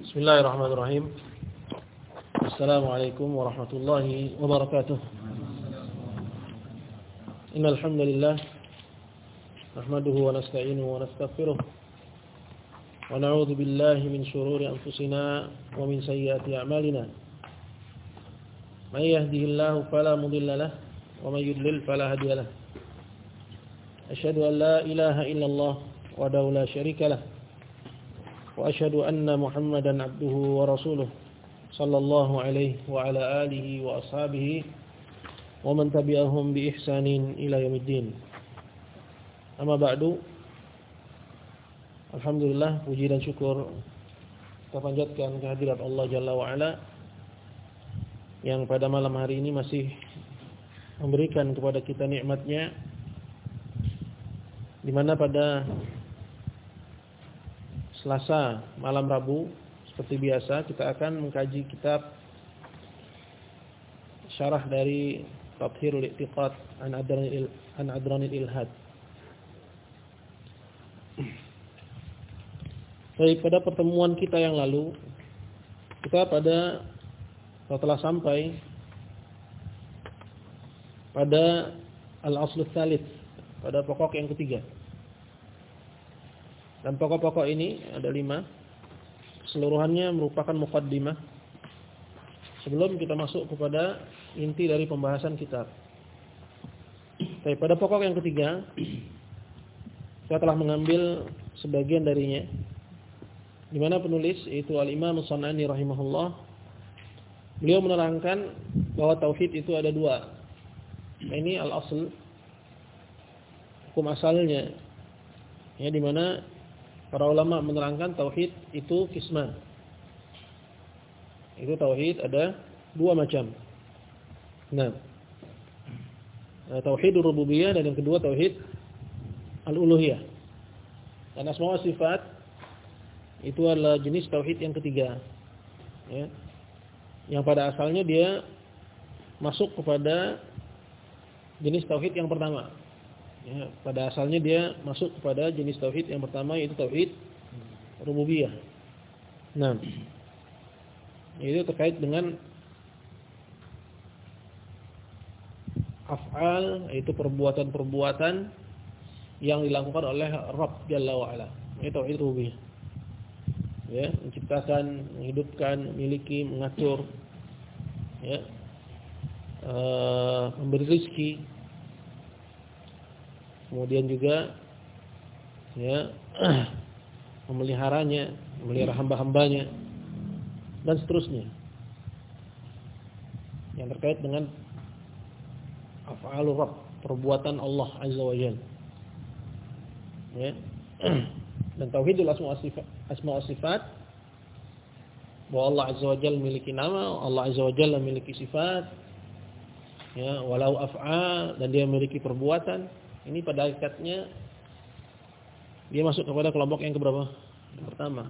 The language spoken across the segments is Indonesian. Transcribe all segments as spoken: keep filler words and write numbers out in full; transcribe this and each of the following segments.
Bismillahirrahmanirrahim. Assalamualaikum warahmatullahi wabarakatuh. Innal hamdalillah nahmaduhu wa nasta'inuhu wa nastaghfiruh wa na'udzu billahi min shururi anfusina wa min sayyiati a'malina. May yahdihillahu fala mudilla lahu wa may yudlil fala hadiya lahu. Asyhadu an la ilaha illallah wahdahu la syarika lahu wa asyhadu anna Muhammadan abduhu wa rasuluh sallallahu alaihi wa ala alihi wa ashabihi wa man tabi'ahum bi ihsanin ila yaumiddin. Amma ba'du. Alhamdulillah, puji dan syukur kita panjatkan kehadirat Allah Jalla wa Ala yang pada malam hari ini masih memberikan kepada kita nikmat-Nya, di mana pada Selasa malam Rabu seperti biasa kita akan mengkaji kitab syarah dari Tathhirul I'tiqad an Adranil an Adranil Ilhad. Baik, pada pertemuan kita yang lalu kita pada telah sampai pada al-aslu tsalits, pada pokok yang ketiga. Dan pokok-pokok ini ada lima. Keseluruhannya merupakan muqaddimah sebelum kita masuk kepada inti dari pembahasan kitab. Baik, pada pokok yang ketiga saya telah mengambil sebagian darinya, di mana penulis yaitu Al-Imam As-San'ani rahimahullah, beliau menerangkan bahwa tauhid itu ada dua. Nah, ini al-asl, hukum asalnya, ya, di mana para ulama menerangkan tauhid itu qisman. Itu tauhid ada dua macam. Nah, tauhid rububiyah dan yang kedua tauhid al-uluhiyah. Dan asma wa sifat itu adalah jenis tauhid yang ketiga. Ya. Yang pada asalnya dia masuk kepada jenis tauhid yang pertama. Ya, pada asalnya dia masuk kepada jenis tauhid yang pertama, yaitu tauhid rububiyah. Nah, itu terkait dengan af'al, yaitu perbuatan-perbuatan yang dilakukan oleh Rabb Jalla wa Ala. Itu tauhid rububiyah. Ya, menciptakan, menghidupkan, memiliki, mengatur, ya, uh, memberi rezeki. Kemudian juga ya memeliharanya, memelihara hamba-hambanya dan seterusnya. Yang terkait dengan af'alur Rabb, perbuatan Allah Azza wa Jalla. Ya. Dan tauhidul asma wa sifat, asma wa sifat, bahwa Allah Azza wa Jalla memiliki nama, Allah Azza wa Jalla memiliki sifat. Ya, walau af'al, dan dia memiliki perbuatan. Ini pada hakikatnya dia masuk kepada kelompok yang keberapa? Yang pertama.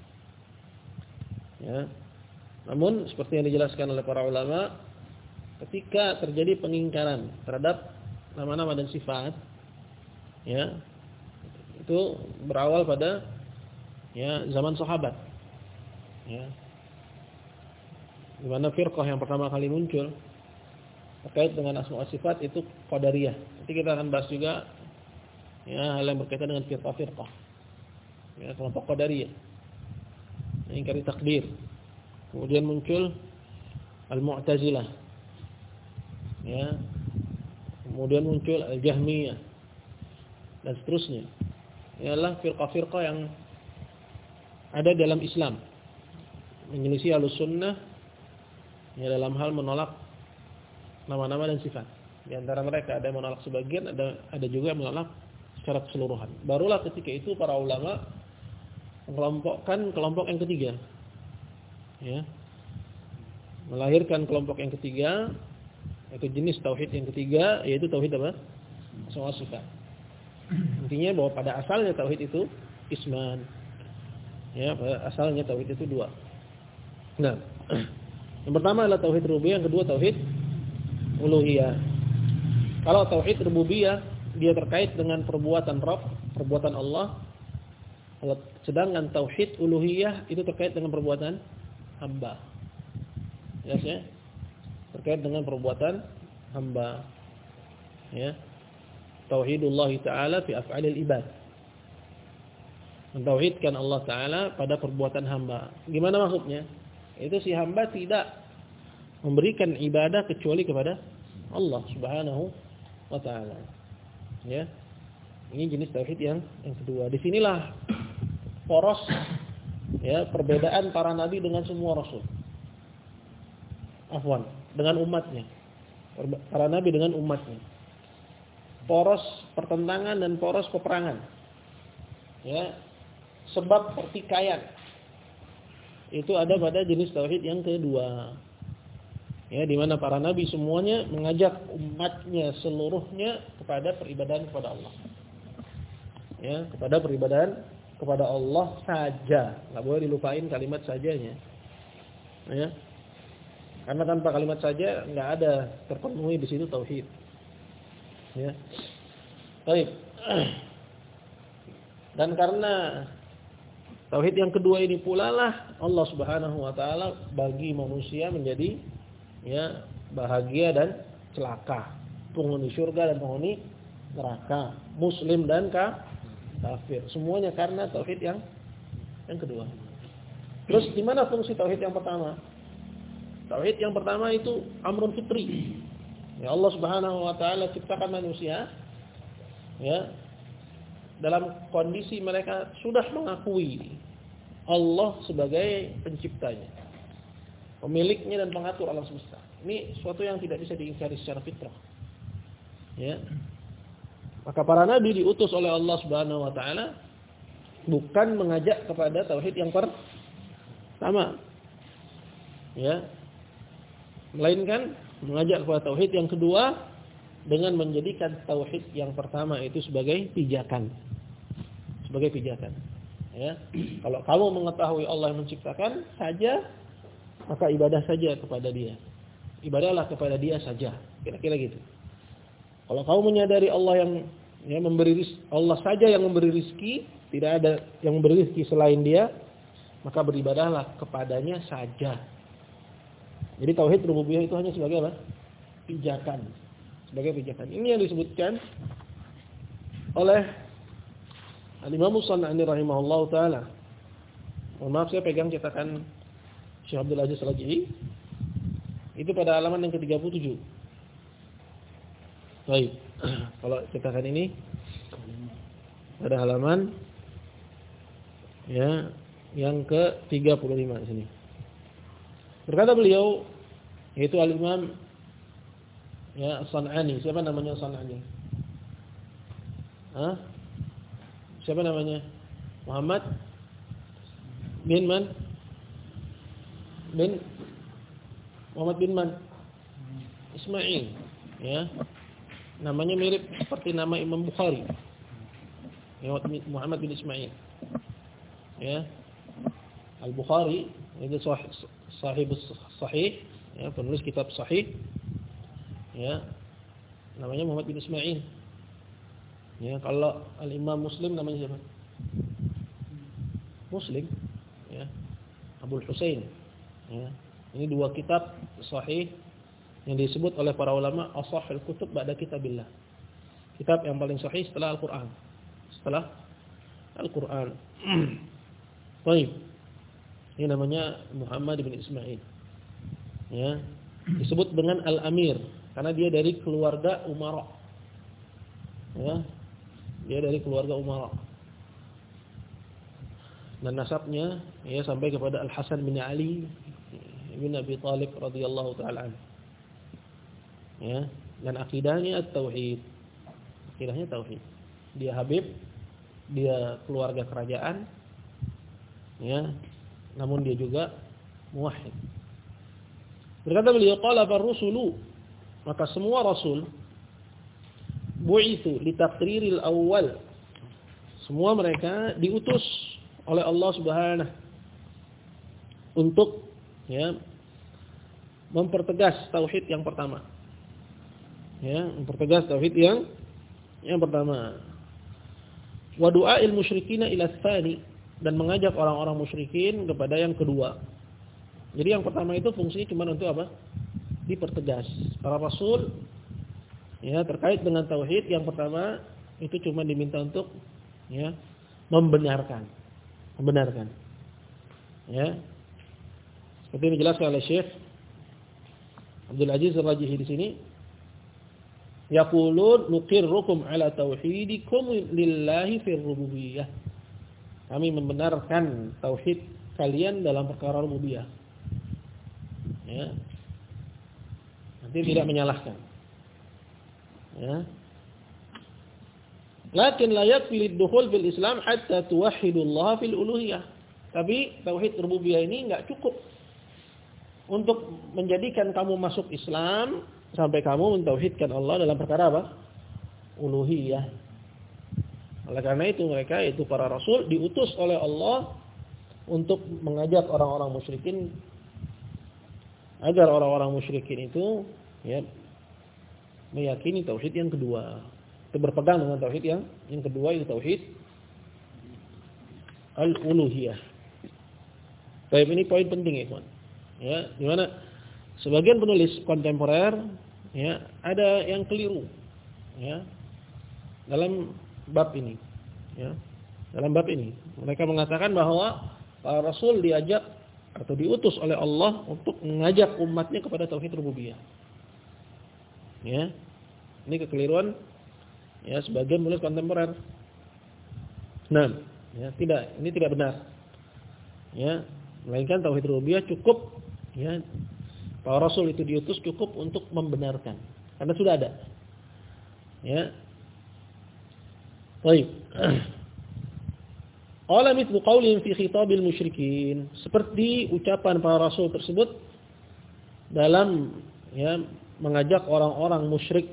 Ya. Namun seperti yang dijelaskan oleh para ulama, ketika terjadi pengingkaran terhadap nama-nama dan sifat, ya, itu berawal pada ya zaman sahabat. Ya. Di mana firqah yang pertama kali muncul terkait dengan asma wa sifat itu Qadariyah. Nanti kita akan bahas juga ya hal yang berkaitan dengan firqah-firqah. Ya, kelompok Qadariyah. Mengingkari takdir. Kemudian muncul Al-Mu'tazilah. Ya. Kemudian muncul Al-Jahmiyah dan seterusnya. Ialah firqah-firqah yang ada dalam Islam. Menyelisih Ahlussunnah ya dalam hal menolak nama-nama dan sifat. Di antara mereka ada yang menolak sebagian, ada ada juga yang menolak secara keseluruhan. Barulah ketika itu para ulama mengelompokkan kelompok yang ketiga. Ya. Melahirkan kelompok yang ketiga, yaitu jenis tauhid yang ketiga, yaitu tauhid apa? Asma wa sifat. Intinya bahwa pada asalnya tauhid itu isman. Ya, pada asalnya tauhid itu dua. Nah, yang pertama adalah tauhid rububiyah, yang kedua tauhid uluhiyah. Kalau tauhid rububiyah dia terkait dengan perbuatan Rabb, perbuatan Allah, Sedangkan tauhid uluhiyah itu terkait dengan perbuatan hamba. Ya, ya. Terkait dengan perbuatan hamba. Ya. Tauhidullah Ta'ala fi af'alil ibad. Mentauhidkan Allah Ta'ala pada perbuatan hamba. Gimana maksudnya? Itu si hamba tidak memberikan ibadah kecuali kepada Allah Subhanahu wa Ta'ala. Ya. Ini jenis tauhid yang yang kedua. Di sinilah poros ya perbedaan para nabi dengan semua rasul. Afwan, dengan umatnya. Para nabi dengan umatnya. Poros pertentangan dan poros peperangan. Ya. Sebab pertikaian itu ada pada jenis tauhid yang kedua. Ya, di mana para nabi semuanya mengajak umatnya seluruhnya kepada peribadahan kepada Allah. Ya, kepada peribadahan kepada Allah saja. Enggak boleh dilupain kalimat sajanya. Ya. Karena tanpa kalimat saja enggak ada terpenuhi di situ tauhid. Ya. Baik. Dan karena tauhid yang kedua ini pula lah Allah Subhanahu wa taala bagi manusia menjadi ya bahagia dan celaka, penghuni surga dan penghuni neraka, muslim dan kafir. Semuanya karena tauhid yang yang kedua. Terus di mana fungsi tauhid yang pertama? Tauhid yang pertama itu amrun fitri. Ya Allah Subhanahu wa taala ciptakan manusia ya dalam kondisi mereka sudah mengakui Allah sebagai penciptanya, pemiliknya dan pengatur alam semesta. Ini suatu yang tidak bisa diingkari secara fitrah. Ya. Maka para nabi diutus oleh Allah Subhanahu wa taala bukan mengajak kepada tauhid yang pertama. Ya. Melainkan mengajak kepada tauhid yang kedua dengan menjadikan tauhid yang pertama itu sebagai pijakan. Sebagai pijakan. Ya. Kalau kamu mengetahui Allah yang menciptakan saja, maka ibadah saja kepada Dia. Ibadahlah kepada Dia saja. Kira-kira gitu. Kalau kamu menyadari Allah yang ya, memberi rizki, Allah saja yang memberi rizki, tidak ada yang memberi rizki selain Dia, maka beribadahlah kepadanya saja. Jadi tauhid rububiyah itu hanya sebagai apa? Pijakan. Sebagai pijakan. Ini yang disebutkan oleh Al-Imam As-San'ani rahimahullahu taala. Mohon maaf saya pegang cetakan Syekh Abdul Aziz Al-Jili. Itu pada halaman yang ke tiga puluh tujuh. Baik. Kalau cetakan ini pada halaman ya yang ke tiga puluh lima di sini. Berkata beliau yaitu Al-Imam ya As-San'ani. Siapa namanya As-San'ani? Hah? Siapa namanya? Muhammad bin Man? Bin Muhammad bin Man? Ismail. Ya. Namanya mirip seperti nama Imam Bukhari. Muhammad bin Ismail. Ya. Al-Bukhari itu sahih sahih sahih, ya, penulis kitab sahih. Ya. Namanya Muhammad bin Ismail. Ya, kalau Al-Imam Muslim namanya siapa? Muslim, ya. Abul Husain. Ya. Ini dua kitab sahih yang disebut oleh para ulama ashahul kutub ba'da kitabillah. Kitab yang paling sahih setelah Al-Qur'an. Setelah Al-Qur'an. Baik. Ini namanya Muhammad bin Ismail. Ya. Disebut dengan Al-Amir karena dia dari keluarga Umara. Ya. Dia dari keluarga Umara. Dan nasabnya ya sampai kepada Al-Hasan bin Ali bin Abi Thalib radhiyallahu taala anhu. Ya, dan akidahnya tauhid. Akidahnya tauhid. Dia Habib, dia keluarga kerajaan. Ya. Namun dia juga muwahhid. Berkata beliau qala ar-rusulu, maka semua rasul bu'itsu li taqriril awwal. Semua mereka diutus oleh Allah Subhanahu untuk ya mempertegas tauhid yang pertama. Ya, mempertegas tauhid yang yang pertama. Wa du'ail musyrikina ila tsani, dan mengajak orang-orang musyrikin kepada yang kedua. Jadi yang pertama itu fungsinya cuma untuk apa? Dipertegas. Para rasul ya terkait dengan tauhid yang pertama itu cuma diminta untuk ya membenarkan. Membenarkan. Ya. Seperti yang dijelaskan oleh Syekh Abdul Aziz Ar-Rajihi di sini, yaqulun nuqirrukum ala tauhidikum lillahi fir rububiyyah. Kami membenarkan tauhid kalian dalam perkara rububiyah. Ya. Nanti tidak menyalahkan. Ya. Lakin la yakfi lid-dukhul fil Islam hatta tuwahhidullah fil uluhiyah. Tapi tauhid rububiyah ini enggak cukup untuk menjadikan kamu masuk Islam sampai kamu mentauhidkan Allah dalam perkara apa? Uluhiyah. Oleh karena itu mereka itu para rasul diutus oleh Allah untuk mengajak orang-orang musyrikin agar orang-orang musyrikin itu ya meyakini tauhid yang kedua. Itu berpegang dengan tauhid yang yang kedua itu tauhid al-uluhiyah. Baik, ini poin penting ya, kawan. Ya, di mana sebagian penulis kontemporer ya ada yang keliru ya dalam bab ini ya dalam bab ini mereka mengatakan bahwa para rasul diajak atau diutus oleh Allah untuk mengajak umatnya kepada tauhid rububiyah ya ini kekeliruan ya sebagian penulis kontemporer. Nah ya tidak ini tidak benar ya melainkan tauhid rububiyah cukup ya, para rasul itu diutus cukup untuk membenarkan karena sudah ada. Ya. Baik. Qala mithlu qaulihim fi khitabil musyrikin, seperti ucapan para rasul tersebut dalam ya mengajak orang-orang musyrik.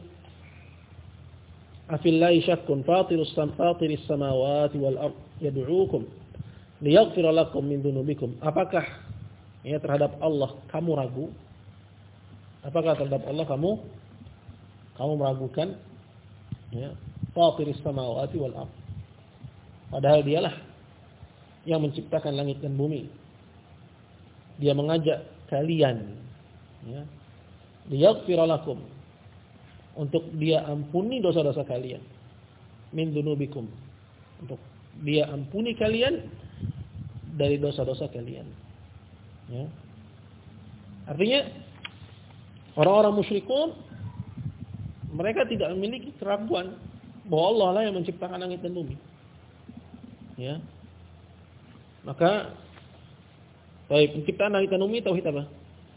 Afillahi syakkun fatirus samawati samawati wal ard yad'uukum liyaghfira lakum min dhunubikum. Apakah ya terhadap Allah kamu ragu? Apakah terhadap Allah kamu kamu meragukan? Ya, Fatiris samawati wal ardh. Padahal dialah yang menciptakan langit dan bumi. Dia mengajak kalian ya, liyaghfira lakum, untuk dia ampuni dosa-dosa kalian. Min dhunubikum, untuk dia ampuni kalian dari dosa-dosa kalian. Ya. Artinya orang-orang musyrikun mereka tidak memiliki keraguan bahwa Allah lah yang menciptakan langit dan bumi. Ya. Maka baik penciptaan langit dan bumi tauhid apa?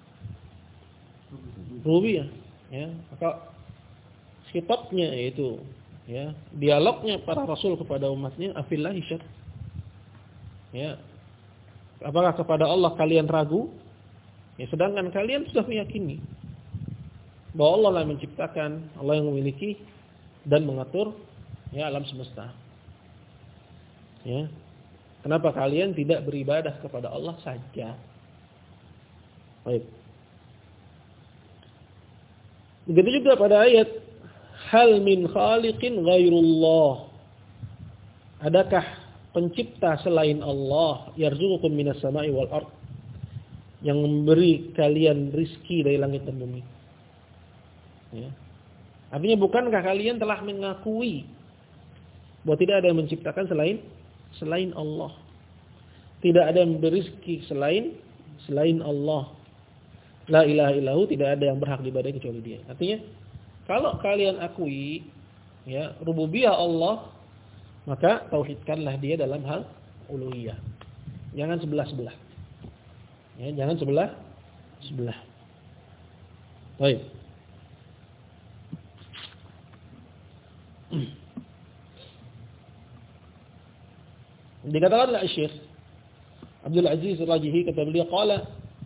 Rububiyah. Ya. Maka khitabnya yaitu ya, dialognya para rasul kepada umatnya afillahi syak. Ya. Apakah kepada Allah kalian ragu? Ya, sedangkan kalian sudah meyakini bahwa Allah lah yang menciptakan, Allah yang memiliki dan mengatur ya alam semesta. Ya. Kenapa kalian tidak beribadah kepada Allah saja? Baik. Begitu juga pada ayat hal min khaliqin ghairullah. Adakah pencipta selain Allah yarzuqukum minas sama'i wal ard, yang memberi kalian rizki dari langit dan bumi. Ya. Artinya bukankah kalian telah mengakui bahwa tidak ada yang menciptakan selain selain Allah, tidak ada yang memberi rizki selain selain Allah. La ilaha illahu, tidak ada yang berhak diibadahi kecuali Dia. Artinya kalau kalian akui ya rububiyah Allah, maka tauhidkanlah Dia dalam hal uluhiyah. Jangan sebelah-sebelah. Ya, jangan sebelah-sebelah. Baik. Dikatakan oleh Syekh Abdul Aziz Ar-Rajihi, kata beliau, qala,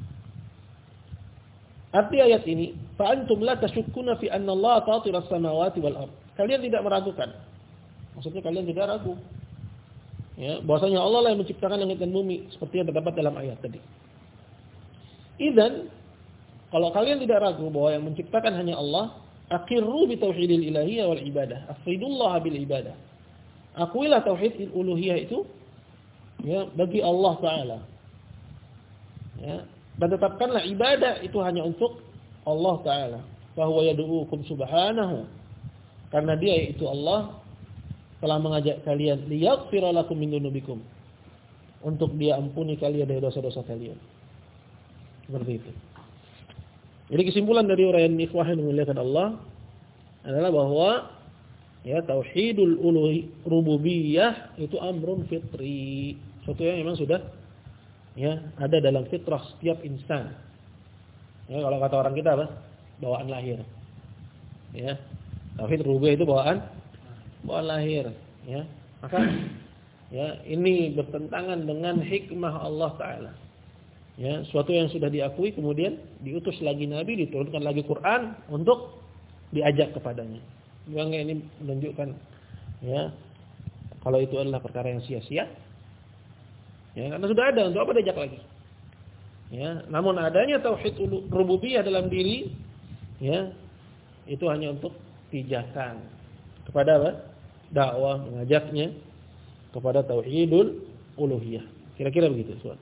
arti ayat ini, fa antum la tashukkuna fi anna Allah fatiras samawati wal ard. Kalian tidak meragukan. Maksudnya kalian tidak ragu. Ya, bahwasanya Allah lah yang menciptakan langit dan bumi seperti yang terdapat dalam ayat tadi. Idzan, kalau kalian tidak ragu bahwa yang menciptakan hanya Allah, aqirru bi tauhidil ilahiyyah wal ibadah. Afridullah bil ibadah. Akuilah tauhid uluhiyah itu ya bagi Allah Ta'ala. Ya, dan tetapkanlah ibadah itu hanya untuk Allah Ta'ala. Fahuwa yad'uukum subhanahu. Karena dia yaitu Allah telah mengajak kalian liyaghfira lakum min dzunubikum. Untuk dia ampuni kalian dari dosa-dosa kalian. Seperti itu. Jadi kesimpulan dari uraian ikhwah yang dimuliakan Allah adalah bahwa ya tauhidul uluhi rububiyah itu amrun fitri. Suatu yang memang sudah ya ada dalam fitrah setiap insan. Ya kalau kata orang kita apa? Bawaan lahir. Ya. Tauhid rububiyah itu bawaan bawaan lahir, ya. Maka ya ini bertentangan dengan hikmah Allah Ta'ala. Ya, suatu yang sudah diakui kemudian diutus lagi Nabi, diturunkan lagi Quran untuk diajak kepadanya. Yang ini menunjukkan ya kalau itu adalah perkara yang sia-sia. Ya, karena sudah ada, untuk apa diajak lagi? Ya, namun adanya tauhid rububiyah dalam diri ya itu hanya untuk pijakan kepada apa? Dakwah, mengajaknya kepada tauhidul uluhiyah. Kira-kira begitu, soal.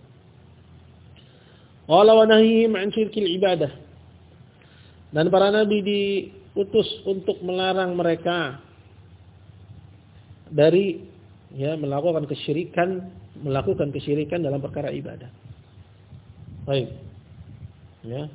Qala wa nahyihim 'an syirkil ibadah. Dan para nabi diutus untuk melarang mereka dari ya melakukan kesyirikan, melakukan kesyirikan dalam perkara ibadah. Baik. Ya.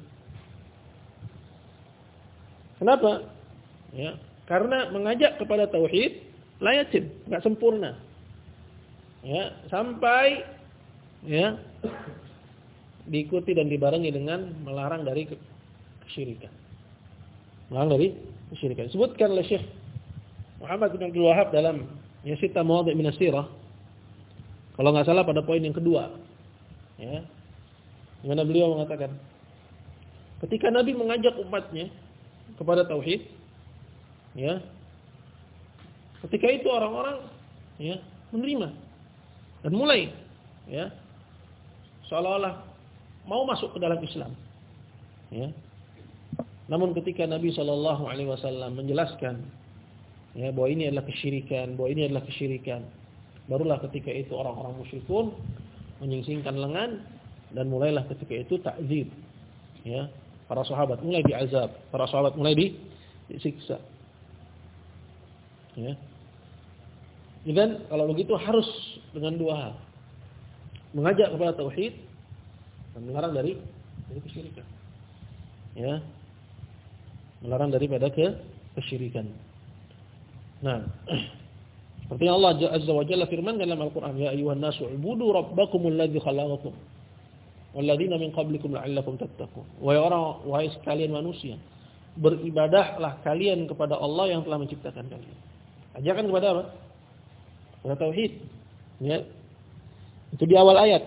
Kenapa? Ya, karena mengajak kepada tauhid la yatim, enggak sempurna. Ya, sampai ya diikuti dan dibarengi dengan melarang dari kesyirikan. Melarang dari kesyirikan. Disebutkan oleh Syekh Muhammad bin Abdul Wahhab dalam ya Sittah Mawadhi' min as-Sirah. Kalau enggak salah pada poin yang kedua. Ya. Di mana beliau mengatakan ketika Nabi mengajak umatnya kepada tauhid, ya, ketika itu orang-orang ya menerima dan mulai ya seolah-olah mau masuk ke dalam Islam. Ya. Namun ketika Nabi Shallallahu Alaihi Wasallam menjelaskan ya bahwa ini adalah kesyirikan, bahwa ini adalah kesyirikan, barulah ketika itu orang-orang musyrikun menyingsingkan lengan dan mulailah ketika itu takzib. Ya, para sahabat mulai diazab, para sahabat mulai disiksa. Ya. Dan kalau begitu harus dengan dua hal. Mengajak kepada tauhid dan melarang dari dari kesyirikan. Ya. Melarang daripada ke kesyirikan. Nah, seperti Allah Azza wa Jalla firman dalam Al-Qur'an, ya ayyuhan nasu ubudu rabbakumul ladzi khalaqakum walladzina min qablikum la'allakum tattaqun. Wahai orang, wahai sekalian manusia, beribadahlah kalian kepada Allah yang telah menciptakan kalian. Ajakan kepada apa? Kepada tauhid. Ya. Itu di awal ayat.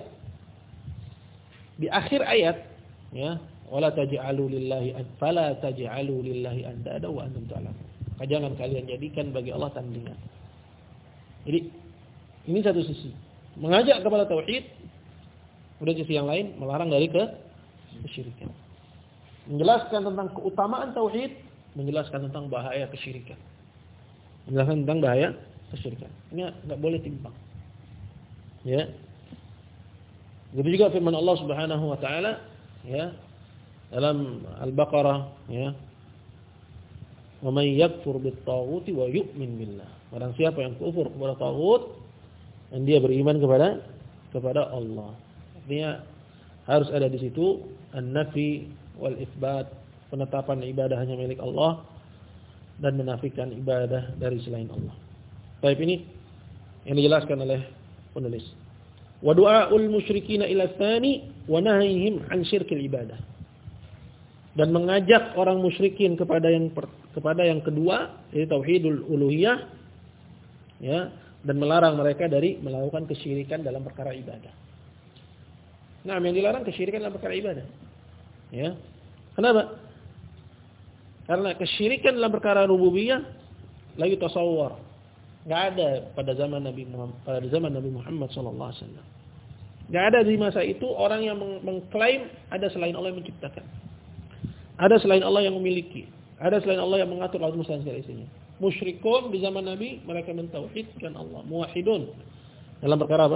Di akhir ayat, ya, wala taj'alu lillahi an fala taj'alu lillahi andada wa antum ta'lamun. Jangan kalian jadikan bagi Allah tandingan. Jadi ini satu sisi, mengajak kepada tauhid, kemudian sisi yang lain melarang dari ke kesyirikan. Menjelaskan tentang keutamaan tauhid, menjelaskan tentang bahaya kesyirikan. Menjelaskan tentang bahaya kesyirikan. Ini enggak boleh timpang. Ya. Begitu juga firman Allah Subhanahu wa taala ya dalam Al-Baqarah ya. Wa may yakfur bit-taghuti wa yu'min billah. Barang siapa yang kufur kepada taghut dan dia beriman kepada kepada Allah. Artinya harus ada di situ an-nafi wal itsbat, penetapan ibadah hanya milik Allah dan menafikan ibadah dari selain Allah. Baik, ini yang dijelaskan oleh penulis. Wa du'aul musyrikina ila tsani wa nahyihim an syirkil ibadah. Dan mengajak orang musyrikin kepada yang per, kepada yang kedua, yaitu tauhidul uluhiyah, ya, dan melarang mereka dari melakukan kesyirikan dalam perkara ibadah. Nah, yang dilarang kesyirikan dalam perkara ibadah. Ya. Kenapa? Karena kesyirikan dalam perkara rububiyah lagi tasawwur. Enggak ada pada zaman Nabi Muhammad, pada zaman Nabi Muhammad sallallahu alaihi wasallam. Enggak ada di masa itu orang yang mengklaim ada selain Allah yang menciptakan. Ada selain Allah yang memiliki, ada selain Allah yang mengatur alam semesta segala isinya. Musyrikun di zaman Nabi mereka mentauhidkan Allah, muwahhidun dalam perkara apa?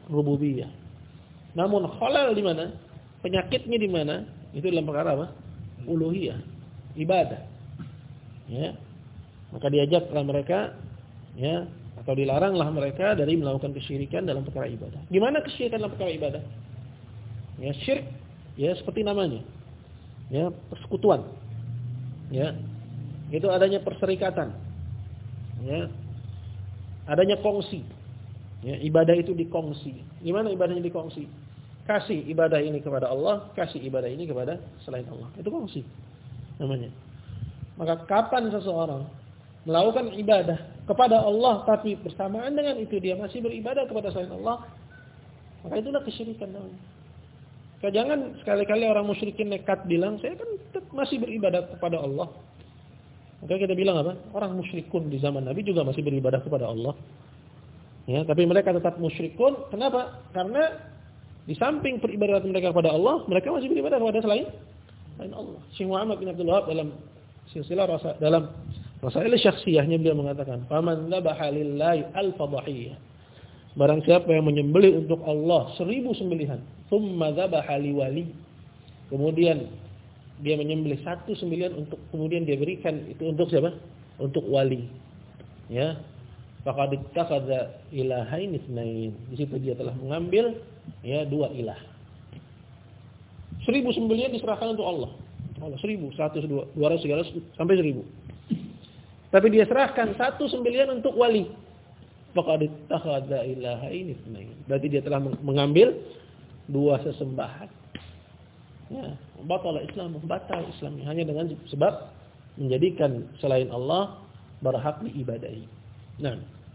rububiyah. Namun khalal di mana? Penyakitnya di mana? Itu dalam perkara apa? Uluhiyah, ibadah. Ya. Maka diajaklah mereka, ya, atau dilaranglah mereka dari melakukan kesyirikan dalam perkara ibadah. Gimana kesyirikan dalam perkara ibadah? Ya, syirik, ya seperti namanya. Ya, persekutuan. Ya. Itu adanya perserikatan. Ya. Adanya kongsi. Ya, ibadah itu dikongsi. Gimana ibadahnya dikongsi? Kasih ibadah ini kepada Allah, kasih ibadah ini kepada selain Allah. Itu kongsi namanya. Maka kapan seseorang melakukan ibadah kepada Allah tapi bersamaan dengan itu dia masih beribadah kepada selain Allah, maka itulah kesyirikan namanya. Maka jangan sekali-kali orang musyrikin nekat bilang, saya kan tetap masih beribadah kepada Allah. Maka kita bilang apa? Orang musyrikun di zaman Nabi juga masih beribadah kepada Allah. Ya, tapi mereka tetap musyrikun. Kenapa? Karena di samping peribadatan mereka kepada Allah, mereka masih beribadah kepada selain selain Allah. Syekh Muhammad bin Abdul Wahab dalam silsilah rasa dalam rasail syakhsiyahnya beliau mengatakan, "Faman dzabaha lillahi alfa dhahiyah." Barang siapa yang menyembelih untuk Allah seribu sembelihan, tsumma dzabaha liwali. Kemudian dia menyembelih satu sembelihan untuk kemudian dia berikan itu untuk siapa? Untuk wali. Ya. Faqad ittakhadha ilahain itsnain. Di situ dia telah mengambil ya dua ilah. Seribu sembelihan diserahkan untuk Allah. Allah seribu, seratus, dua, dua ratus, tiga ratus sampai seribu. Tapi dia serahkan satu sembelihan untuk wali. Faqad ittakhadha ilahain itsnain. Berarti dia telah mengambil dua sesembahan. Ya, batal Islam, batal Islamnya hanya dengan sebab menjadikan selain Allah berhak diibadahi. Nah,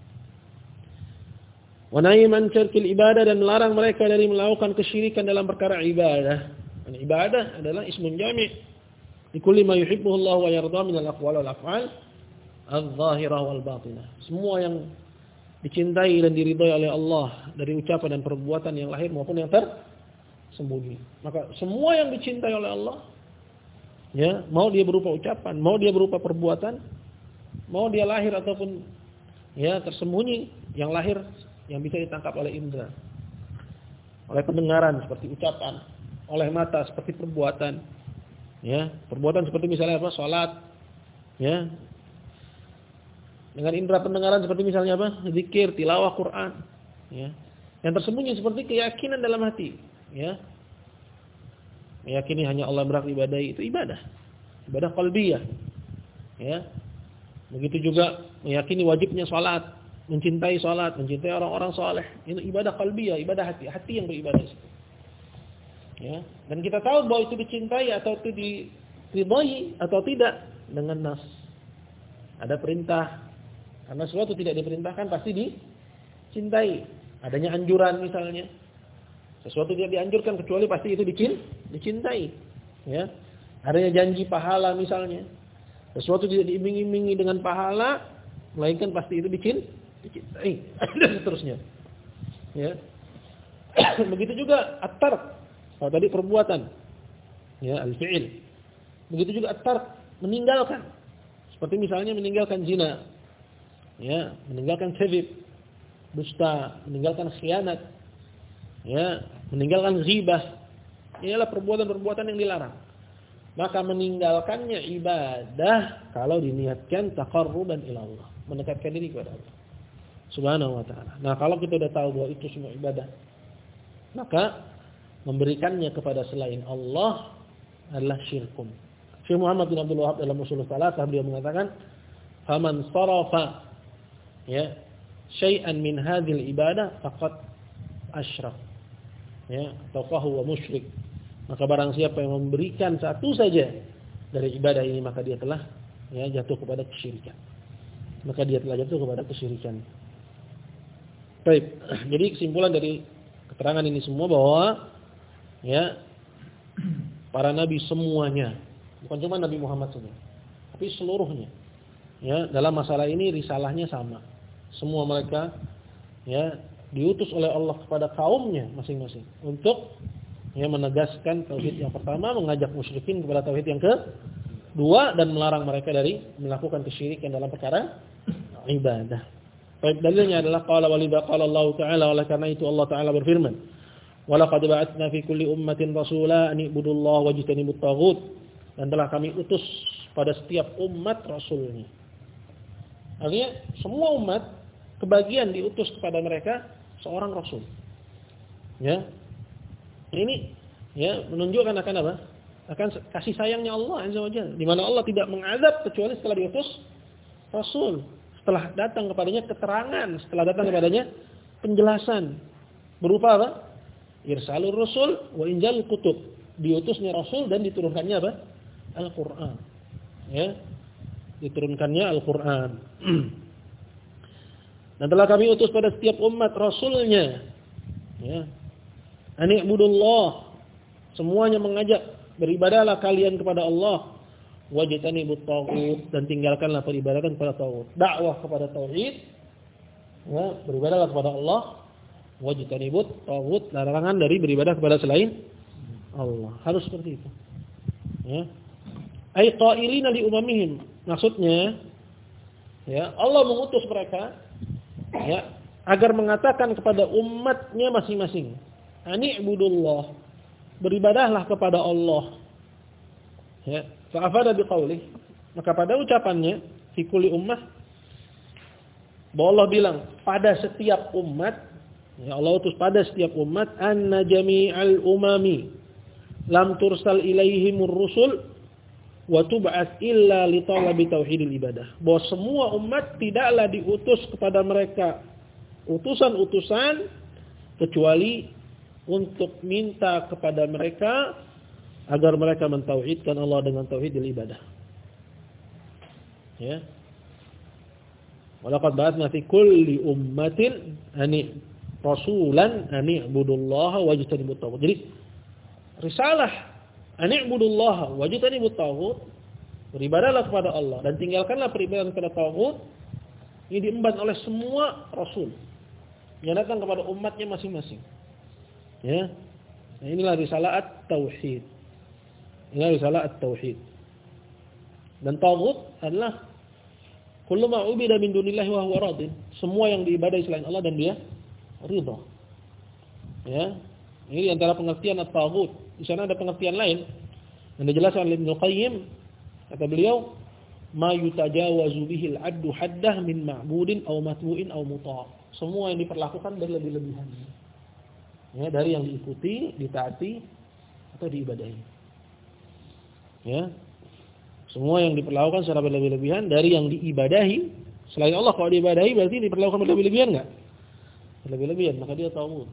wa nahy man tarkil ibadah dan melarang mereka dari melakukan kesyirikan dalam perkara ibadah. Dan ibadah adalah ismun jami' li kulli ma yuhibbuhu Allah wa yarda min al-aqwal wal af'al adh-dhahirah wal batinah. Semua yang dicintai dan diridhai oleh Allah dari ucapan dan perbuatan yang lahir maupun yang tersembunyi. Maka semua yang dicintai oleh Allah, ya, mau dia berupa ucapan, mau dia berupa perbuatan, mau dia lahir ataupun ya tersembunyi, yang lahir yang bisa ditangkap oleh indera, oleh pendengaran seperti ucapan, oleh mata seperti perbuatan, ya, perbuatan seperti misalnya apa? Salat, ya. Dengan indera pendengaran seperti misalnya apa? Zikir, tilawah Quran, ya. Yang tersembunyi seperti keyakinan dalam hati, ya. Meyakini hanya Allah berhak ibadahi, itu ibadah. Ibadah qalbiyah. Ya. Begitu juga meyakini wajibnya salat, mencintai salat, mencintai orang-orang saleh. Itu ibadah qalbiyah, ibadah hati, hati yang beribadah itu. Ya. Dan kita tahu bahwa itu dicintai atau itu diridhai atau tidak dengan nas. Ada perintah. Karena sesuatu tidak diperintahkan pasti dicintai. Adanya anjuran misalnya. Sesuatu tidak dianjurkan kecuali pasti itu dicintai. Ya. Adanya janji pahala misalnya. Sesuatu tidak diiming-imingi dengan pahala, melainkan pasti itu dicintai. Dan seterusnya. Ya. Begitu juga at-tark. Kalau tadi perbuatan. Ya, al-fi'il. Begitu juga at-tark, meninggalkan. Seperti misalnya meninggalkan zina. Ya, meninggalkan kadzib, dusta, meninggalkan khianat. Ya, meninggalkan ghibah. Inilah perbuatan-perbuatan yang dilarang. Maka meninggalkannya ibadah kalau diniatkan taqarruban ila Allah, mendekatkan diri kepada Allah Subhanahu wa taala. Nah, kalau kita sudah tahu bahwa itu semua ibadah, maka memberikannya kepada selain Allah adalah syirkum. Syekh Muhammad bin Abdul Wahab dalam Ushul Tsalatsah beliau mengatakan, "Faman sarafa ya syai'an min hadhil ibadah faqad asyrak." Ya, atau fahuwa musyrik. Maka barang siapa yang memberikan satu saja dari ibadah ini, maka dia telah ya jatuh kepada kesyirikan. Maka dia telah jatuh kepada kesyirikan. Baik. Jadi kesimpulan dari keterangan ini semua bahwa ya para nabi semuanya, bukan cuma Nabi Muhammad saja, tapi seluruhnya ya dalam masalah ini risalahnya sama. Semua mereka ya diutus oleh Allah kepada kaumnya masing-masing untuk ya menegaskan tauhid yang pertama, mengajak musyrikin kepada tauhid yang kedua, dan melarang mereka dari melakukan kesyirikan dalam perkara ibadah. Baik, dalilnya adalah qala walidha qala Allah Ta'ala, oleh karena itu Allah Ta'ala berfirman, wa laqad ba'atsna fi kulli ummatin rasula an ibudullaha wajtanibut taghut, dan telah kami utus pada setiap umat rasulnya. Artinya semua umat kebagian diutus kepada mereka seorang rasul. Ya. Ini ya menunjukkan akan apa? Akan kasih sayangnya Allah Azza wa Jalla, di mana Allah tidak mengazab kecuali setelah diutus rasul. Setelah datang kepadanya keterangan, setelah datang kepadanya penjelasan berupa apa? Irsalur rasul wa inzalul kutub. Diutusnya rasul dan diturunkannya apa? Al-Qur'an. Ya. Diturunkannya Al-Qur'an. Dan telah kami utus pada setiap umat rasulnya. Ya. Ani'budullah. Semuanya mengajak, beribadahlah kalian kepada Allah. Wajtanibut taghut, dan tinggalkanlah peribadatan kepada taghut. Dakwah kepada tauhid, ya, beribadahlah kepada Allah. Wajtanibut taghut, larangan dari beribadah kepada selain Allah. Harus seperti itu. Ya. Ai qailina li umamihim. Maksudnya, ya, Allah mengutus mereka, ya, agar mengatakan kepada umatnya masing-masing, ani'budullah, beribadahlah kepada Allah. Ya. Fa'afada biqaulih, maka pada ucapannya fi kulli ummah, bahwa Allah bilang pada setiap umat, ya, Allah utus pada setiap umat, anna jami'al umami lam tursal ilaihimur rusul wa tub'ats illa li talabi tauhidil ibadah. Bahwa semua umat tidaklah diutus kepada mereka utusan-utusan kecuali untuk minta kepada mereka agar mereka mentauhidkan Allah dengan tauhidil ibadah. Ya. Walaqad ba'atsna fi kulli ummatin ani rasulan ani ibudullaha wajtanibut taghut. Jadi risalah ani ibudullaha wajtanibut taghut, beribadahlah kepada Allah dan tinggalkanlah peribadahan kepada taghut, ini diemban oleh semua rasul yang datang kepada umatnya masing-masing. Ya. Nah, inilah risalah at-tauhid. Ini risalah at-tauhid. Dan taghut adalah kullu ma ubida min dunillahi wa huwa radin. Semua yang diibadahi selain Allah dan dia ridha. Ya. Ini antara pengertian at-taghut. Di sana ada pengertian lain yang dijelaskan oleh Ibnu Qayyim. Kata beliau, ma yutajawazu bihil addu haddah min ma'budin aw matbu'in aw muta'. Semua yang diperlakukan berlebih-lebihan. Ya, dari yang diikuti, ditaati atau diibadahi. Ya. Semua yang diperlakukan secara berlebih-lebihan dari yang diibadahi selain Allah. Kalau diibadahi berarti diperlakukan berlebih-lebihan enggak? Berlebih-lebihan, maka dia taghut.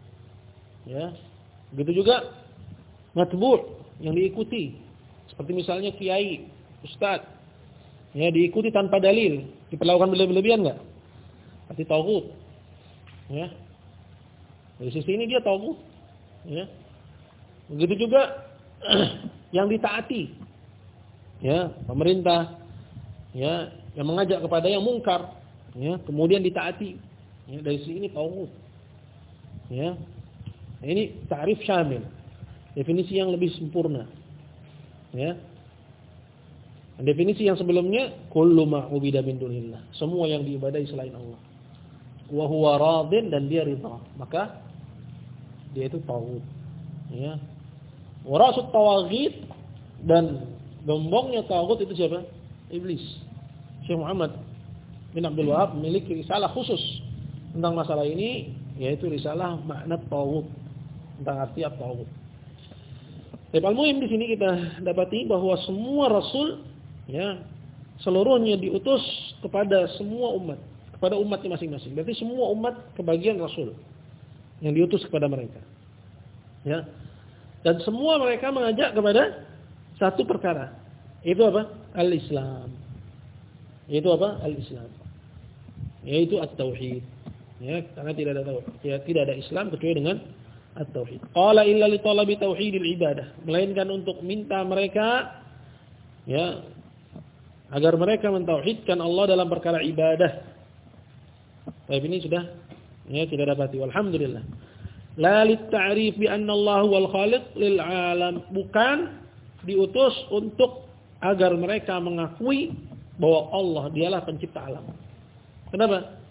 Ya. Begitu juga matbu' yang diikuti. Seperti misalnya kiai, ustaz. Ya, diikuti tanpa dalil, diperlakukan berlebih-lebihan enggak? Berarti taghut. Ya. Dari sisi ini dia taghut. Ya. Begitu juga yang ditaati, ya, pemerintah, ya, yang mengajak kepada yang mungkar, ya, kemudian ditaati, ya, dari sini ini taghut, ya. Ini ta'rif syamil, definisi yang lebih sempurna, ya. Definisi yang sebelumnya, kullu ma ubida min dunillah, semua yang diibadahi selain Allah, wa huwa radin, dan dia ridha, maka dia itu taghut, ya. Warasut tawaghit, dan gembongnya taghut itu siapa? Iblis. Syekh Muhammad bin Abdul Wahab memiliki risalah khusus tentang masalah ini, yaitu risalah makna taghut, tentang arti taghut. Tapi al-muhim di sini kita dapati bahwa semua rasul, ya, seluruhnya diutus kepada semua umat, kepada umatnya masing-masing. Berarti semua umat kebagian rasul yang diutus kepada mereka. Ya. Dan semua mereka mengajak kepada satu perkara. Itu apa? Al-Islam. Itu apa? Al-Islam. Yaitu at-tauhid. Ya, karena tidak ada tauhid, ya, tidak ada Islam kecuali dengan at-tauhid. Qala illa li talabi tauhidil ibadah. Melainkan untuk minta mereka, ya, agar mereka mentauhidkan Allah dalam perkara ibadah. Tapi ini sudah, ya, kita dapati. Alhamdulillah. La lit-ta'rif bi anna Allah wal khaliq lil alam, bukan diutus untuk agar mereka mengakui bahwa Allah dialah pencipta alam. Kenapa?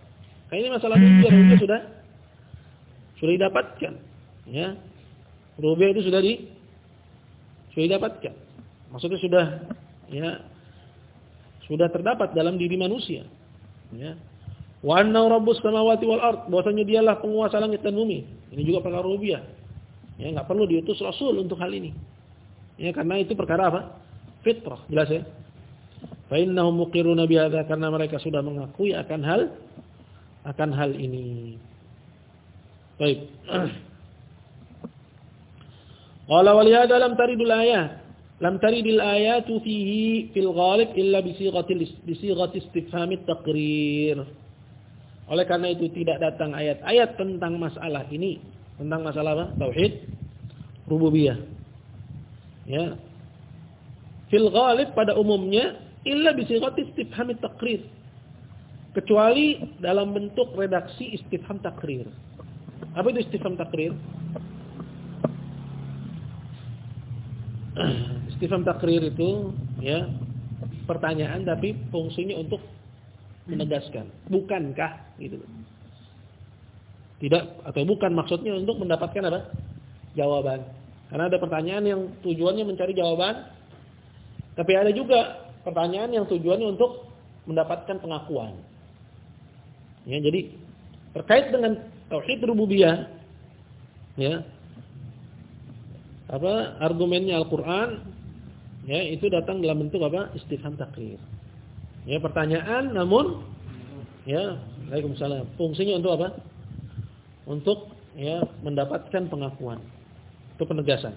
Kayak ini masalah rububiyah, rububiyah sudah sudah didapatkan, ya. Rububiyah itu sudah di sudah didapatkan. Maksudnya sudah, ya, sudah terdapat dalam diri manusia, ya. Wa anna rabbus samawati wal ard, bahwasanya dialah penguasa langit dan bumi. Ini juga perkara rububiyah. Ya, enggak perlu diutus rasul untuk hal ini. Ya, karena itu perkara apa? Fitrah, jelas ya. Fa innahum muqirruna bihadza, karena mereka sudah mengakui akan hal akan hal ini. Baik. Qala wa lihadza lam taridul ayat. Lam taridil ayatu fihi fil ghalib illa bi sighatil bi sighati istifham at-taqrir. Oleh karena itu tidak datang ayat-ayat tentang masalah ini, tentang masalah apa? Tauhid rububiyah. Ya. Fil ghalib pada umumnya illa bi sighati istifham at-taqrir. Kecuali dalam bentuk redaksi istifham takrir. Apa itu istifham takrir? Istifham takrir itu, ya, pertanyaan tapi fungsinya untuk menegaskan. Bukankah gitu. Tidak, atau bukan maksudnya untuk mendapatkan apa? Jawaban. Karena ada pertanyaan yang tujuannya mencari jawaban, tapi ada juga pertanyaan yang tujuannya untuk mendapatkan pengakuan. Ya, jadi terkait dengan tauhid rububiyah, ya, apa argumennya Al-Qur'an, ya, itu datang dalam bentuk apa? Istifham takrir. Ya, pertanyaan namun, ya, Waalaikumsalam. Fungsinya untuk apa? Untuk, ya, mendapatkan pengakuan. Itu penegasan.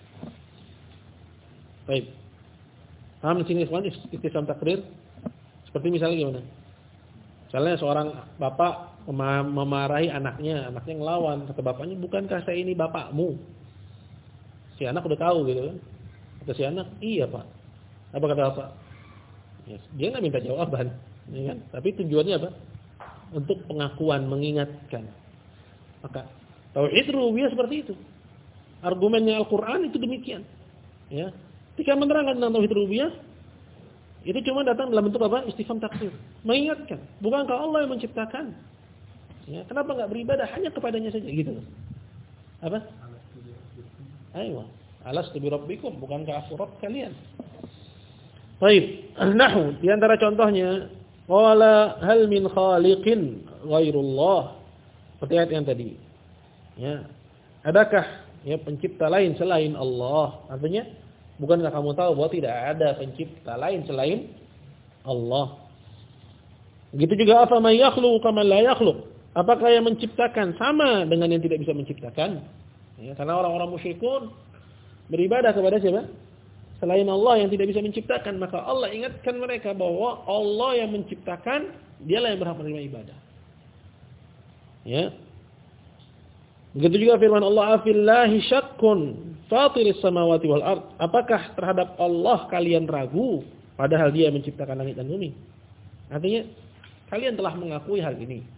Baik. Paham di sini ikhwan istifham takrir? Seperti misalnya gimana? Misalnya seorang bapak memarahi anaknya, anaknya ngelawan, kata bapaknya, "Bukankah saya ini bapakmu?" Si anak udah tahu gitu kan. Kata si anak, "Iya, Pak." Apa kata bapak? Ya, dia enggak minta jawaban, ya kan? Tapi tujuannya apa? Untuk pengakuan, mengingatkan. Maka tauhid rububiyah seperti itu. Argumennya Al-Qur'an itu demikian. Ya. Ketika menerangkan tentang tauhid rububiyah, itu cuma datang dalam bentuk apa? Istifham takrir. Mengingatkan, bukankah Allah yang menciptakan? Ya, kenapa enggak beribadah hanya kepadanya saja gitu? Apa? Aywa, alastu bi rabbikum, bukankah aku Rabb kalian? Baik, nahu di antara contohnya, qala hal min khaliqin ghairullah. Seperti ayat yang tadi. Ya. Adakah, ya, pencipta lain selain Allah? Artinya, bukankah kamu tahu bahwa tidak ada pencipta lain selain Allah? Begitu juga afa may yakhluqu kama la yakhluq. Apakah yang menciptakan sama dengan yang tidak bisa menciptakan? Ya, karena orang-orang musyrikun beribadah kepada siapa? Selain Allah yang tidak bisa menciptakan, maka Allah ingatkan mereka bahwa Allah yang menciptakan, dialah yang berhak menerima ibadah. Ya. Begitu juga firman Allah, "Afillahi syakkun fatiris samawati wal ard." Apakah terhadap Allah kalian ragu padahal Dia yang menciptakan langit dan bumi? Artinya kalian telah mengakui hal ini.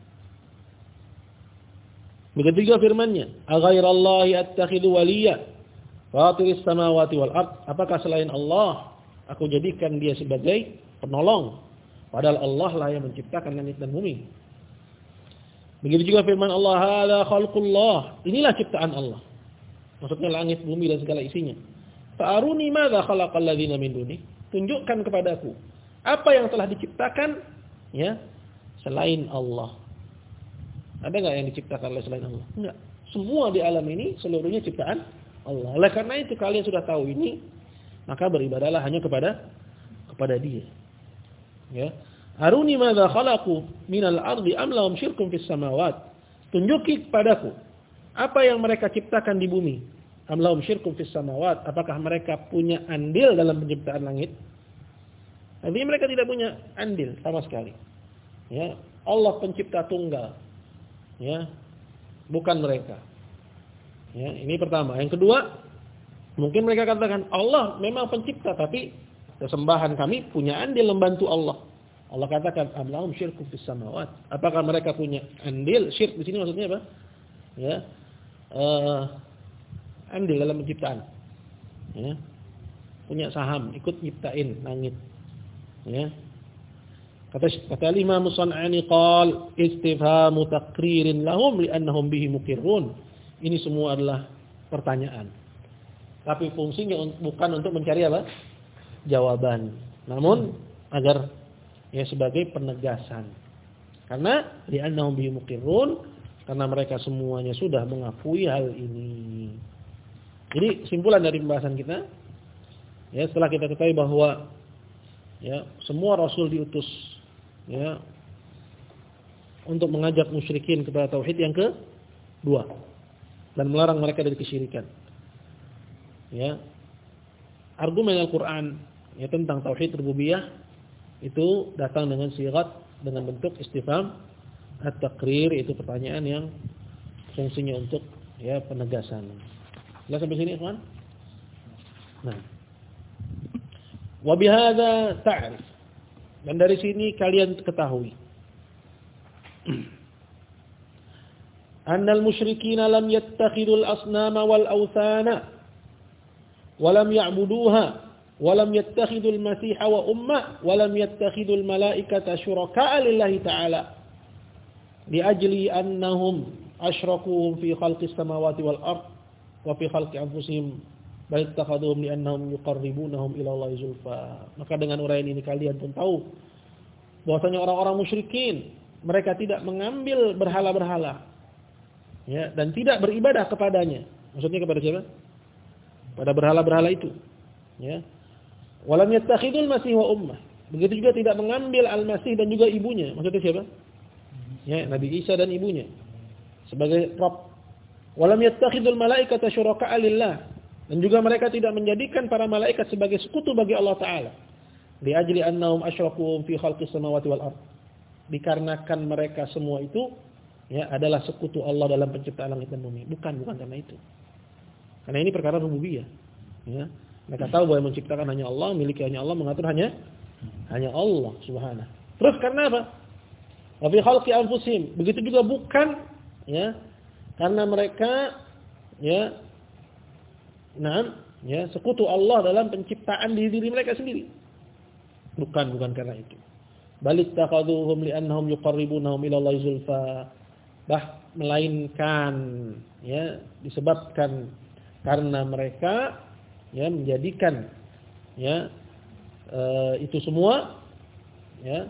Begitu juga firman-Nya, "Aghairallahi attakhidhu waliyya fatiris samawati wal ard." Apakah selain Allah aku jadikan Dia sebagai penolong padahal Allah lah yang menciptakan langit dan bumi? Begitu juga firman Allah, "Hadza khalqullah." Inilah ciptaan Allah. Maksudnya langit, bumi dan segala isinya. "Fa'aruni madza khalaqal ladzina min duni." Tunjukkan kepadaku apa yang telah diciptakan, ya, selain Allah. Ada enggak yang diciptakan oleh selain Allah? Enggak. Semua di alam ini seluruhnya ciptaan Allah. Oleh karena itu kalian sudah tahu ini, maka beribadahlah hanya kepada kepada Dia. Ya. Aruni madza khalaqu minal ardi am lahum syirkun fis samawat. Tunjuki kepadaku apa yang mereka ciptakan di bumi. Am lahum syirkun fis samawat. Apakah mereka punya andil dalam penciptaan langit? Artinya mereka tidak punya andil sama sekali. Ya, Allah pencipta tunggal. Ya, bukan mereka. Ya, ini pertama. Yang kedua, mungkin mereka katakan Allah memang pencipta, tapi sesembahan kami punya andil membantu Allah. Allah katakan amlahum syirku fis samawat. Apakah mereka punya andil? Syirk di sini maksudnya apa? Ya, uh, andil dalam penciptaan. Ya, punya saham, ikut nyiptain langit. Ya, Kata kata Imam San'ani qal istifhamu taqririn lahum li'annahum bihi muqirrun. Ini semua adalah pertanyaan. Tapi fungsinya bukan untuk mencari apa? Jawaban. Namun agar ya sebagai penegasan. Karena li'annahum bihi muqirrun, karena mereka semuanya sudah mengakui hal ini. Jadi simpulan dari pembahasan kita, ya setelah kita ketahui bahwa ya semua rasul diutus ya untuk mengajak musyrikin kepada tauhid yang kedua dan melarang mereka dari kesyirikan. Ya. Argumen Al-Qur'an ya tentang tauhid rububiyah itu datang dengan sigat dengan bentuk istifham at-taqrir, itu pertanyaan yang fungsinya untuk ya penegasan. Jelas sampai sini, ikhwan? Nah. Wa bihadza ta'rif. Dan dari sini kalian ketahui. Annal musyrikina lam yattakhidul asnama wal awthana wa lam ya'buduha wa lam yattakhidul masiha wa umma wa lam yattakhidul malaikata syuraka'a lillahi ta'ala li ajli annahum asyrakuhum fi khalqis samawati wal ard wa fi khalqi anfusihim bal ittakhadhuhum li'annahum yuqarribunahum ila Allahi zulfa. Maka dengan uraian ini kalian pun tahu bahwasanya orang-orang musyrikin mereka tidak mengambil berhala-berhala ya dan tidak beribadah kepadanya. Maksudnya kepada siapa? Pada berhala-berhala itu. Ya. Walam yattakhidul masih wa ummah. Begitu juga tidak mengambil al-Masih dan juga ibunya. Maksudnya siapa? Ya, Nabi Isa dan ibunya sebagai Rabb. Walam yattakhidul malaikata syuraka'a lillah. Dan juga mereka tidak menjadikan para malaikat sebagai sekutu bagi Allah Ta'ala. Li ajli annahum asyraku fi khalqis samawati wal ard. Dikarenakan mereka semua itu ya adalah sekutu Allah dalam penciptaan langit dan bumi. Bukan, bukan karena itu. Karena ini perkara rububiyah. Ya. Mereka tahu bahwa yang menciptakan hanya Allah, miliki hanya Allah, mengatur hanya hanya Allah Subhanahu. Terus karena apa? Wa fi khalqi anfusihim. Begitu juga bukan ya karena mereka ya nah, ya sekutu Allah dalam penciptaan diri diri mereka sendiri. Bukan, bukan karena itu. Bal ittakhadhuhum li'annahum yuqarribunahum ila Allahi zulfa. Bah melainkan ya disebabkan karena mereka ya menjadikan ya e, itu semua ya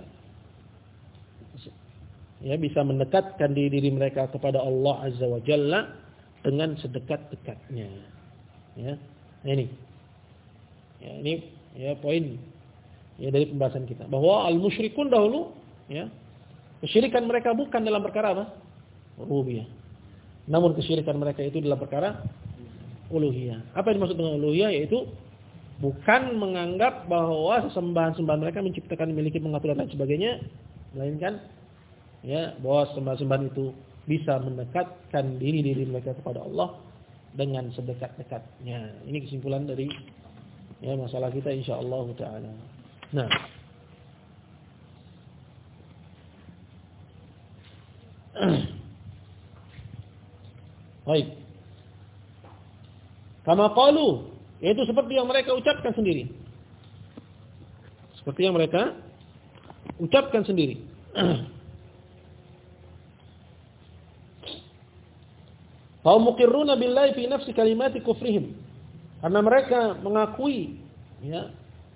ya bisa mendekatkan diri diri mereka kepada Allah Azza wa Jalla dengan sedekat-dekatnya. Ya, nah ini, ya ini ya poin ya dari pembahasan kita bahwa al-musyrikun dahulu ya kesyirikan mereka bukan dalam perkara apa? Rububiyah. Namun kesyirikan mereka itu dalam perkara uluhiyah. Apa yang dimaksud dengan uluhiyah? Yaitu bukan menganggap bahwa sesembahan-sembahan mereka menciptakan, memiliki, mengatur dan lain sebagainya, melainkan ya bahwa sembahan-sembahan itu bisa mendekatkan diri-diri mereka kepada Allah dengan sedekat-dekatnya. Ini kesimpulan dari ya masalah kita insyaallah taala. Nah, baik. Kama qalu, yaitu seperti yang mereka ucapkan sendiri. Seperti yang mereka ucapkan sendiri. Hum muqirruna billahi fi nafsi kalimati kufrihim. Karena mereka mengakui ya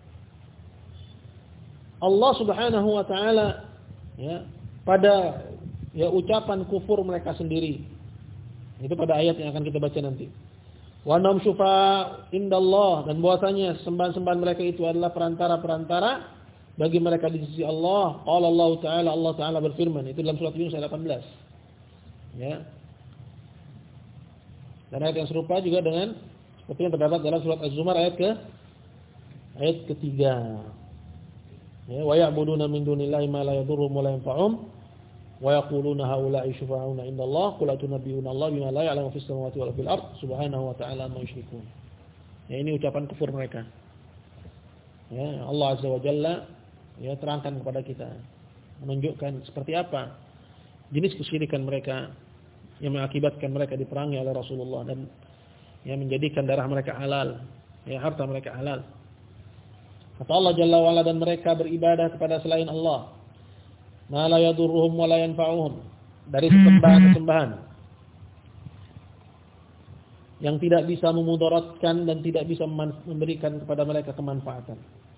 Allah Subhanahu wa taala ya pada ya ucapan kufur mereka sendiri. Itu pada ayat yang akan kita baca nanti. Wa annahum syufa'a indallah, dan bahwasanya sembahan-sembahan mereka itu adalah perantara-perantara bagi mereka di sisi Allah. Qala Allah taala, Allah taala berfirman, itu dalam surat Yunus ayat delapan belas. Ya. Dan ayat yang serupa juga dengan seperti yang terdapat dalam surat Az-Zumar ayat ke ayat ketiga. Ya, wa ya'buduna min dunillahi ma la yadurruhum wa la yanfa'uhum wa yaquluna haula'i syufa'auna indallah qul atunabbi'una Allah bima la ya'lamu fis samawati wal fil ard subhanahu wa ta'ala ma yusyrikun. Ya, ini ucapan kufur mereka. Ya, Allah Azza wa Jalla ya terangkan kepada kita, menunjukkan seperti apa jenis kesyirikan mereka yang mengakibatkan mereka diperangi oleh Rasulullah dan yang menjadikan darah mereka halal, ya harta mereka halal. Kata Allah Jalla wa Ala, dan mereka beribadah kepada selain Allah, ma la yadurruhum wa la yanfa'uhum, dari sembahan-sembahan yang tidak bisa memudaratkan dan tidak bisa memberikan kepada mereka kemanfaatan.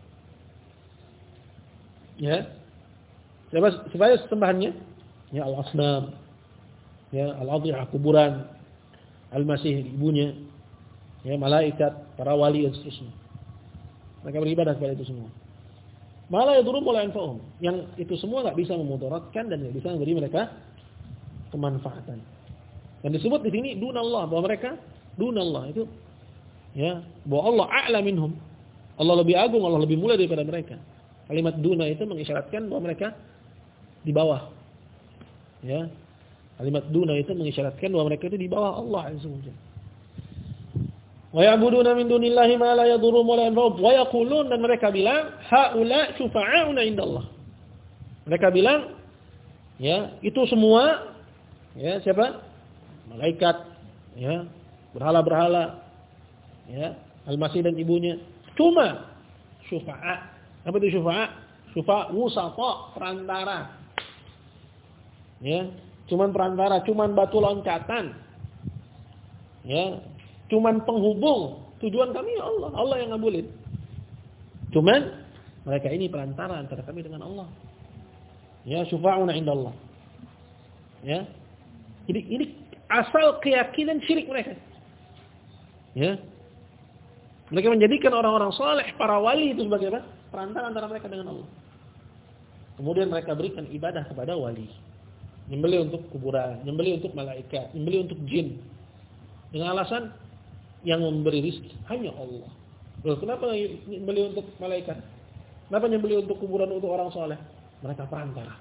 Ya. Siapa siapa sembahannya? Ya al-asnam, ya al-adhiyah, kuburan, al-masih ibunya, ya malaikat, para wali dan seterusnya. Mereka beribadah kepada itu semua. Malah yadurruhum wa la yanfa'uhum, yang itu semua enggak bisa memudaratkan dan enggak bisa memberi mereka kemanfaatan. Dan disebut di sini dunallah, bahwa mereka dunallah itu ya, bahwa Allah a'la minhum. Allah lebih agung, Allah lebih mulia daripada mereka. Kalimat duna itu mengisyaratkan bahwa mereka di bawah. Ya. Kalimat duna itu mengisyaratkan bahwa mereka itu di bawah Allah Azza wa Jalla. Wa ya'buduna min dunillahi ma la yadurruhum wa la yanfa'uhum wa yaqulun, dan mereka bilang haula syufa'auna indallah. Mereka bilang ya, itu semua ya siapa? Malaikat, ya, berhala-berhala, ya, al-masih dan ibunya cuma syufa'a. Apa itu syufa'a? Syufa' wusata, perantara. Ya, cuman perantara, cuman batu loncatan. Ya, cuman penghubung. Tujuan kami ya Allah, Allah yang ngabulin. Cuman mereka ini perantara antara kami dengan Allah. Ya, syufa'una indallah. Ya. Jadi ini asal keyakinan syirik mereka. Ya. Mereka menjadikan orang-orang saleh, para wali itu sebagai apa? Perantara antara mereka dengan Allah. Kemudian mereka berikan ibadah kepada wali. Nyembelih untuk kuburan, nyembelih untuk malaikat, nyembelih untuk jin. Dengan alasan yang memberi rezeki hanya Allah. Loh, kenapa nyembelih untuk malaikat? Kenapa nyembelih untuk kuburan untuk orang saleh? Mereka perantara.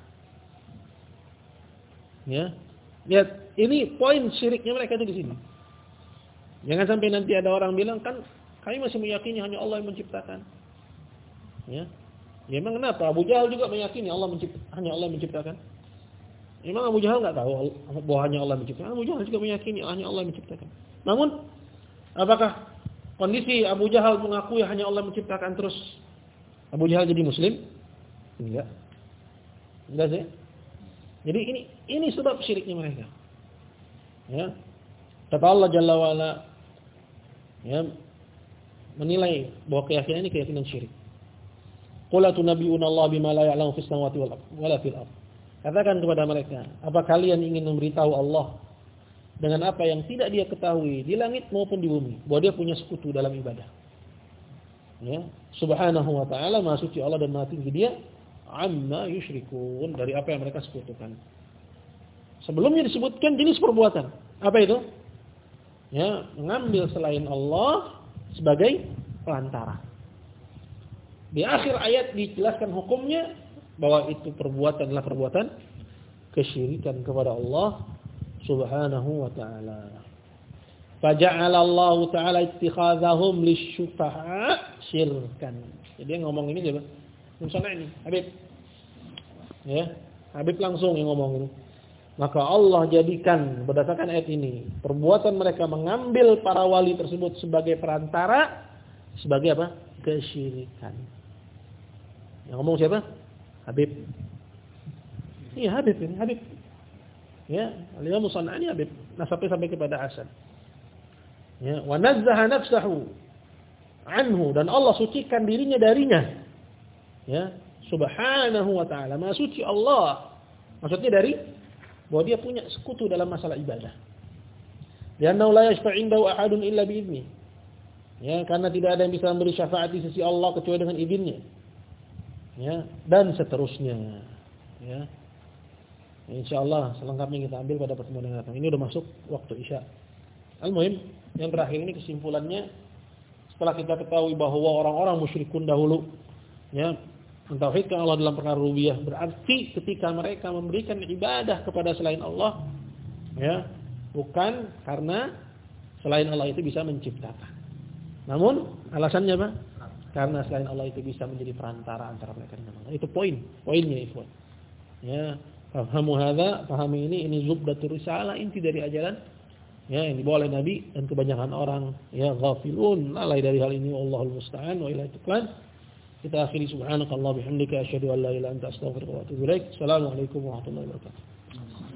Ya. Lihat, ini poin syiriknya mereka itu di sini. Jangan sampai nanti ada orang bilang, kan kami masih meyakini hanya Allah yang menciptakan. Ya. Ya emang kenapa? Abu Jahal juga meyakini Allah mencipt, hanya Allah yang menciptakan. Emang Abu Jahal enggak tahu bahwa hanya Allah yang menciptakan? Abu Jahal juga meyakini hanya Allah yang menciptakan. Namun, apakah kondisi Abu Jahal mengakui hanya Allah yang menciptakan terus Abu Jahal jadi muslim? Enggak. Enggak sih. Jadi ini ini sebab syiriknya mereka. Ya. Kata Allah Jalla wa Ala, ya, menilai bahwa keyakinan ini keyakinan syirik. Qul atunabbi'una Allah bima la ya'lamu fis samawati wal ardh wala fil ardh. Katakan kepada mereka, apa kalian ingin memberitahu Allah dengan apa yang tidak dia ketahui di langit maupun di bumi, bahwa dia punya sekutu dalam ibadah. Ya, subhanahu wa ta'ala, maha suci Allah dan maha tinggi dia, amma yusyrikun, dari apa yang mereka sekutukan. Sebelumnya disebutkan jenis perbuatan. Apa itu? Ya, mengambil selain Allah sebagai perantara. Di akhir ayat dijelaskan hukumnya bahwa itu perbuatan adalah perbuatan kesyirikan kepada Allah Subhanahu wa ta'ala. Faja'ala Allah ta'ala ittikhadzahum lisyufa'a syirkan. Jadi yang ngomong ini siapa? Misalnya ini, Habib. Ya, Habib langsung yang ngomong ini. Maka Allah jadikan berdasarkan ayat ini perbuatan mereka mengambil para wali tersebut sebagai perantara sebagai apa? Kesyirikan. Yang ngomong siapa? Habib. Iya, Habib ini, Habib. Ya, Al-Imam Musanna'ani Habib, nasabnya sampai kepada Hasan. Ya, wa nazzaha nafsahu anhu, dan Allah sucikan dirinya darinya. Ya, subhanahu wa ta'ala, maha suci Allah. Maksudnya dari bahwa dia punya sekutu dalam masalah ibadah. Li'annahu la yashfa'u 'indahu ahadun illa bi'idznih. Ya, karena tidak ada yang bisa memberi syafaat di sisi Allah kecuali dengan izinnya. Ya, dan seterusnya. Ya. Insyaallah selengkapnya kita ambil pada pertemuan yang datang. Ini udah masuk waktu Isya. Al-muhim, yang terakhir ini kesimpulannya, setelah kita ketahui bahwa orang-orang musyrikun dahulu ya mentauhidkan Allah dalam perkara rububiyah, berarti ketika mereka memberikan ibadah kepada selain Allah, ya, bukan karena selain Allah itu bisa menciptakan. Namun alasannya apa? Karena selain Allah itu bisa menjadi perantara antara mereka dengan Allah. Itu poin, poinnya ikhwan. Ya, fahamu hadza, pahami ini, ini zubdatur risalah, inti dari ajaran ya yang dibawa oleh Nabi, dan kebanyakan orang ya ghafilun, lalai dari hal ini, wallahul musta'an wa ilaihi tuklan. Kita akhiri subhanakallah bihamdika asyhadu an la ilaha illa anta astaghfiruka wa atubu ilaik. Assalamualaikum warahmatullahi wabarakatuh.